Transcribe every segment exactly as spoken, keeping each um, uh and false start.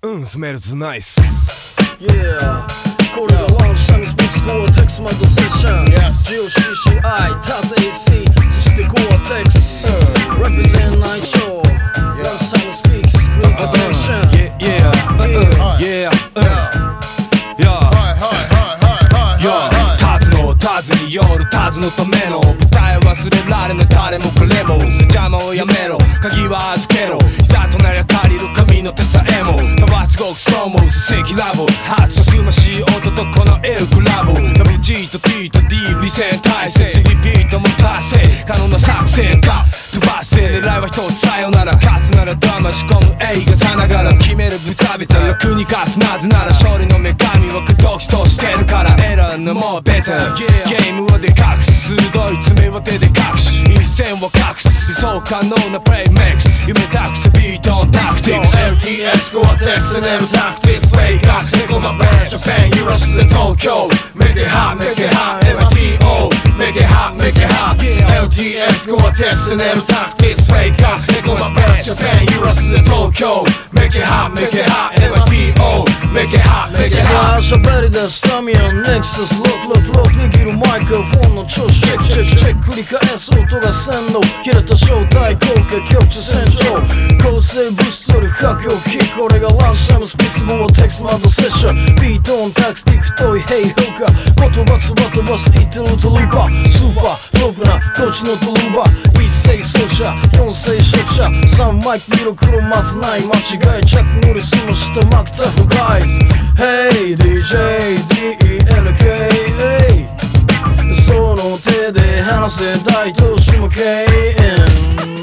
うん、スメルズナイス。 Yeah、これがランシャミスピックスコアテックスマイトセッション ジオシーシーアイ タズ エーシー そしてコアテックス Represent 内調ランシャミスピックスクリーンコネクション Yeah yeah yeah yeahタズのタズによるタズのための舞台忘れられない誰も彼も邪魔をやめろ鍵は預けろいざとなりゃ借りる神の手さえもたわすごくそう思う素敵ラボ初すましい音とこのエルクラボ ダブリュージー と T と D 理線体制リピートも達成可能な作戦か飛ばせ狙いは一つさよなら勝つなら騙し込む映画さながら決めるブタビタ楽に勝つなぜなら勝利の女神は口説きとしてるから選んのもうベターゲームはでかく鋭い爪は手で隠し一線を隠す理想可能なプレイメイクス夢託すビートンタクティクス エルティーエス コアテックスネルタクティクスフェイカーセコマブランジャパンユーロスで東京 Make it hot make it hot エムティーオー Make it hot make it hot エルティーエス コアテックスネルタクティクスフェイカーセコマブランジャパンユーロスで東京 Make it hot make it hot エムティーオー Make it hot make it hot さあ喋り出すタミヤンネクサスロックロックロック握るマイクロフォンの調子チェックチェックチェック繰り返す音が洗脳切れた正体効果局地洗浄構成物質より破狂気これがランシャムスピックスゴアテックスマッドセッションビートオンタクスティック太いヘイ評価言葉つば飛ばす言ってるトルーパースーパーロークなこっちのトルーバー一世奏者四世食者三マイク色黒まずない間違い着乗りすましたマクタフガイズ Hey ディージェー ディーイーエヌケー その手で話せ大都市も敬遠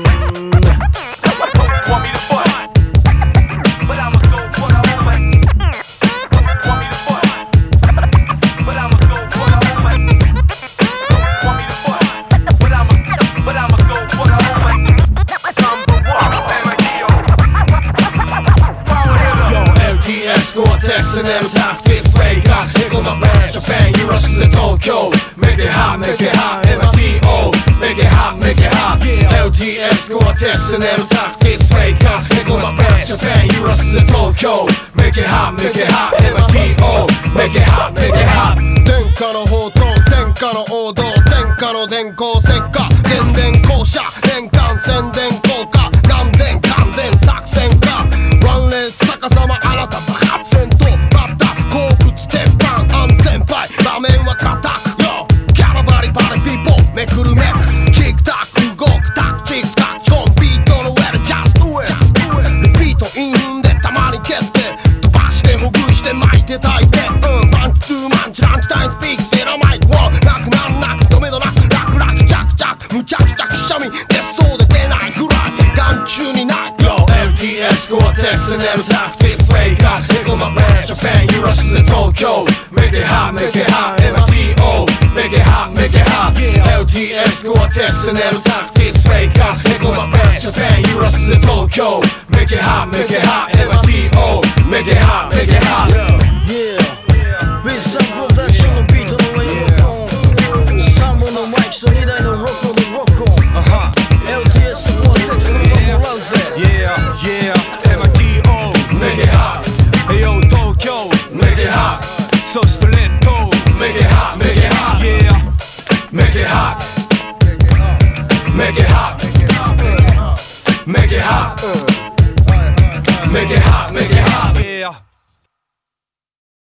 コアテックスネルタクティクスフェイカーセコマブランジャパンユーロスで東京 Make it hot make it hot エムティーオー Make it hot make it hot エルティーエス コアテックスネルタクティクスフェイカーセコマブランジャパンユーロスで東京 Make it hot make it hot エムティーオー Make it hot make it hot 天下の宝刀天下の王道天下の電光石火電電公社年間宣伝効果何千関電作戦家ワンレース逆さまあなた爆発戦闘バッター鉱物鉄板安全牌場面は固くよキャラバリバリピーポーめくるめくキックタック動くタクティクス書き込むビートの上で Just do it リピートイン踏んでたまに蹴って飛ばしてほぐして巻いて炊いてうんマンチツーマンチランチタイムスピークセラマイクをなくなんなく止めどなく楽々着々むちゃくちゃくしゃみ出そうで出ないぐらい眼中にない Yo エルティーエス コアテックスネルタクティクスフェイカーセコマブランジャパンユーロスで東京 Make it hot make it hot エムティーオー Make it hot make it hot エルティーエス コアテックスネルタクティクスフェイカーセコマブランジャパンユーロスで東京 Make it hot make it hot エムティー